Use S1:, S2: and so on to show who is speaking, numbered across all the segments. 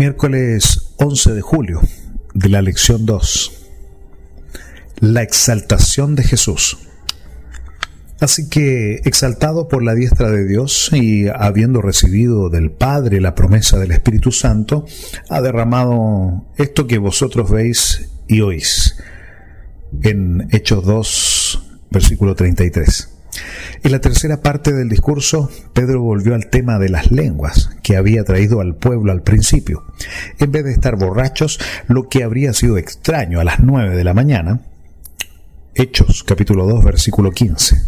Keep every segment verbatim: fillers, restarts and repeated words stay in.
S1: Miércoles once de julio de la lección dos. La exaltación de Jesús. Así que, exaltado por la diestra de Dios y habiendo recibido del Padre la promesa del Espíritu Santo, ha derramado esto que vosotros veis y oís. En Hechos dos, versículo treinta y tres. En la tercera parte del discurso, Pedro volvió al tema de las lenguas que había traído al pueblo al principio. En vez de estar borrachos, lo que habría sido extraño a las nueve de la mañana, Hechos capítulo dos, versículo quince.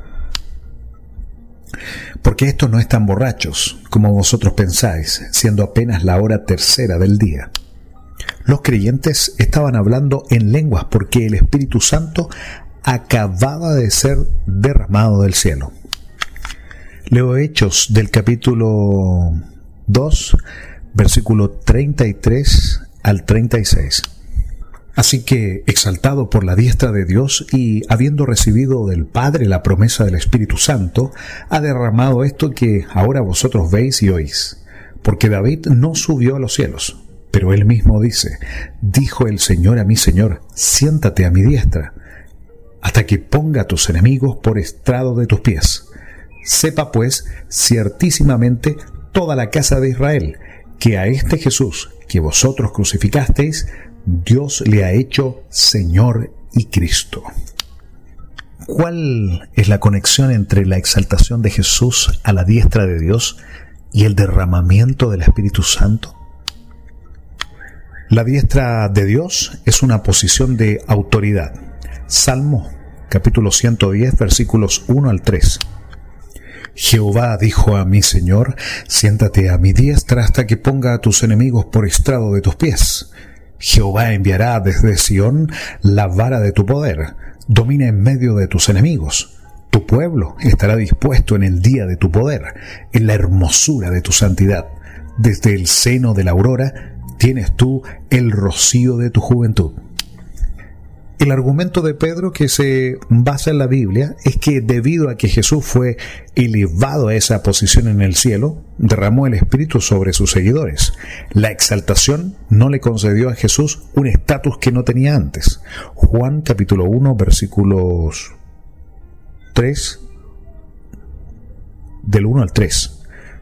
S1: Porque estos no están borrachos, como vosotros pensáis, siendo apenas la hora tercera del día. Los creyentes estaban hablando en lenguas porque el Espíritu Santo acababa de ser derramado del cielo. Leo Hechos del capítulo dos, versículo treinta y tres al treinta y seis. Así que, exaltado por la diestra de Dios y habiendo recibido del Padre la promesa del Espíritu Santo, ha derramado esto que ahora vosotros veis y oís. Porque David no subió a los cielos, pero él mismo dice: dijo el Señor a mi Señor, siéntate a mi diestra, hasta que ponga a tus enemigos por estrado de tus pies. Sepa pues ciertísimamente toda la casa de Israel, que a este Jesús que vosotros crucificasteis, Dios le ha hecho Señor y Cristo. ¿Cuál es la conexión entre la exaltación de Jesús a la diestra de Dios y el derramamiento del Espíritu Santo? La diestra de Dios es una posición de autoridad. Salmo capítulo ciento diez, versículos uno al tres. Jehová dijo a mi Señor, siéntate a mi diestra hasta que ponga a tus enemigos por estrado de tus pies. Jehová enviará desde Sión la vara de tu poder, domina en medio de tus enemigos. Tu pueblo estará dispuesto en el día de tu poder, en la hermosura de tu santidad. Desde el seno de la aurora tienes tú el rocío de tu juventud. El argumento de Pedro, que se basa en la Biblia, es que debido a que Jesús fue elevado a esa posición en el cielo, derramó el Espíritu sobre sus seguidores. La exaltación no le concedió a Jesús un estatus que no tenía antes. Juan capítulo uno, versículos tres, del uno al tres.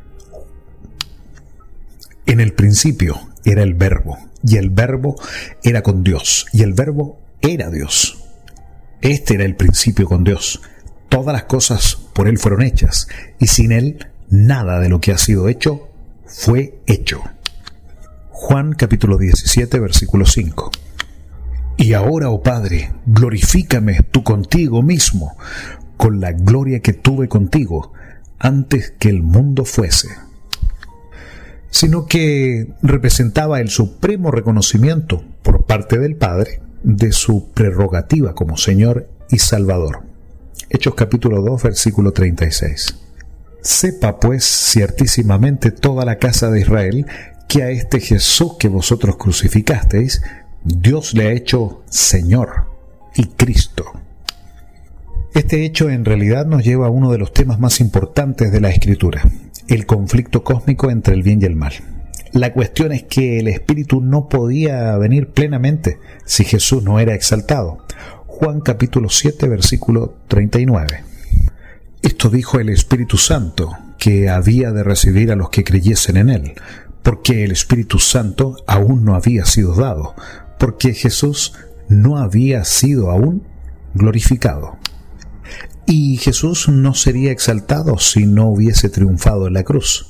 S1: En el principio era el Verbo, y el Verbo era con Dios, y el Verbo era Dios. Este era el principio con Dios. Todas las cosas por Él fueron hechas, y sin Él nada de lo que ha sido hecho fue hecho. Juan capítulo diecisiete, versículo cinco. Y ahora, oh Padre, glorifícame tú contigo mismo, con la gloria que tuve contigo antes que el mundo fuese. Sino que representaba el supremo reconocimiento por parte del Padre de su prerrogativa como Señor y Salvador. Hechos capítulo dos, versículo treinta y seis. Sepa pues ciertísimamente toda la casa de Israel que a este Jesús que vosotros crucificasteis, Dios le ha hecho Señor y Cristo. Este hecho en realidad nos lleva a uno de los temas más importantes de la Escritura, el conflicto cósmico entre el bien y el mal. La cuestión es que el Espíritu no podía venir plenamente si Jesús no era exaltado. Juan capítulo siete, versículo treinta y nueve. Esto dijo el Espíritu Santo, que había de recibir a los que creyesen en Él, porque el Espíritu Santo aún no había sido dado, porque Jesús no había sido aún glorificado. Y Jesús no sería exaltado si no hubiese triunfado en la cruz.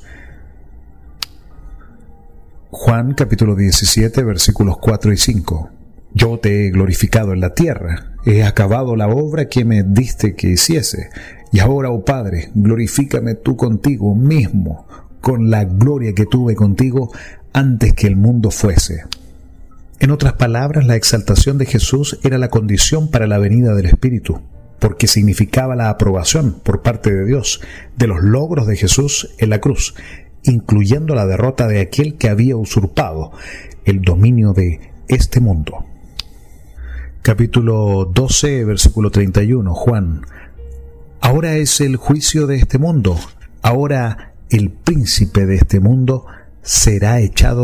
S1: Juan capítulo diecisiete, versículos cuatro y cinco. Yo te he glorificado en la tierra, he acabado la obra que me diste que hiciese, y ahora, oh Padre, glorifícame tú contigo mismo, con la gloria que tuve contigo antes que el mundo fuese. En otras palabras, la exaltación de Jesús era la condición para la venida del Espíritu, porque significaba la aprobación por parte de Dios de los logros de Jesús en la cruz, incluyendo la derrota de aquel que había usurpado el dominio de este mundo. Capítulo doce, versículo treinta y uno, Juan. Ahora es el juicio de este mundo, ahora el príncipe de este mundo será echado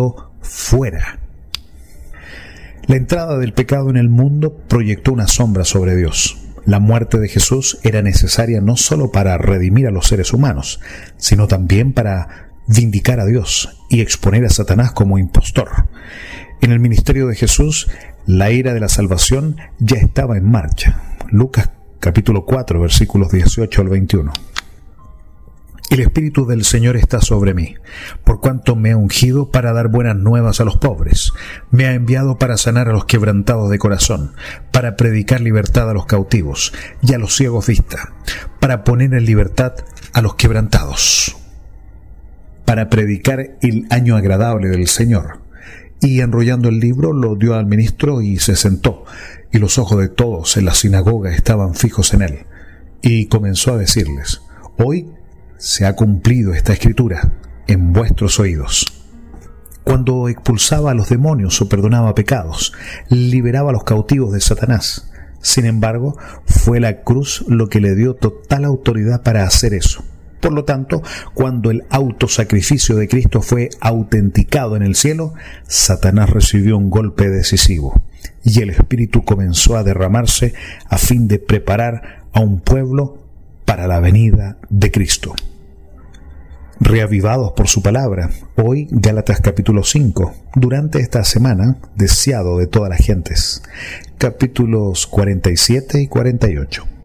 S1: fuera. La entrada del pecado en el mundo proyectó una sombra sobre Dios. La muerte de Jesús era necesaria no solo para redimir a los seres humanos, sino también para vindicar a Dios y exponer a Satanás como impostor. En el ministerio de Jesús, la era de la salvación ya estaba en marcha. Lucas capítulo cuatro, versículos dieciocho al veintiuno. El Espíritu del Señor está sobre mí, por cuanto me ha ungido para dar buenas nuevas a los pobres. Me ha enviado para sanar a los quebrantados de corazón, para predicar libertad a los cautivos y a los ciegos vista, para poner en libertad a los quebrantados, para predicar el año agradable del Señor. Y enrollando el libro lo dio al ministro y se sentó, y los ojos de todos en la sinagoga estaban fijos en él. Y comenzó a decirles: hoy se ha cumplido esta escritura en vuestros oídos. Cuando expulsaba a los demonios o perdonaba pecados, liberaba a los cautivos de Satanás. Sin embargo, fue la cruz lo que le dio total autoridad para hacer eso. Por lo tanto, cuando el autosacrificio de Cristo fue autenticado en el cielo, Satanás recibió un golpe decisivo y el Espíritu comenzó a derramarse a fin de preparar a un pueblo para la venida de Cristo. Reavivados por su palabra, hoy Gálatas capítulo cinco, durante esta semana, deseado de todas las gentes, capítulos cuarenta y siete y cuarenta y ocho.